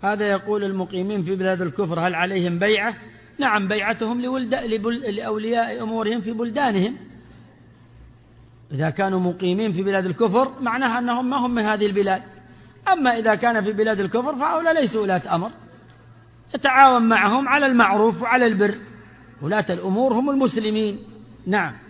هذا يقول المقيمين في بلاد الكفر هل عليهم بيعة؟ نعم، بيعتهم لأولياء أمورهم في بلدانهم. إذا كانوا مقيمين في بلاد الكفر معناها أنهم ما هم من هذه البلاد. أما إذا كان في بلاد الكفر فهؤلاء ليسوا ولاة أمر، يتعاون معهم على المعروف وعلى البر. ولاة الأمور هم المسلمين. نعم.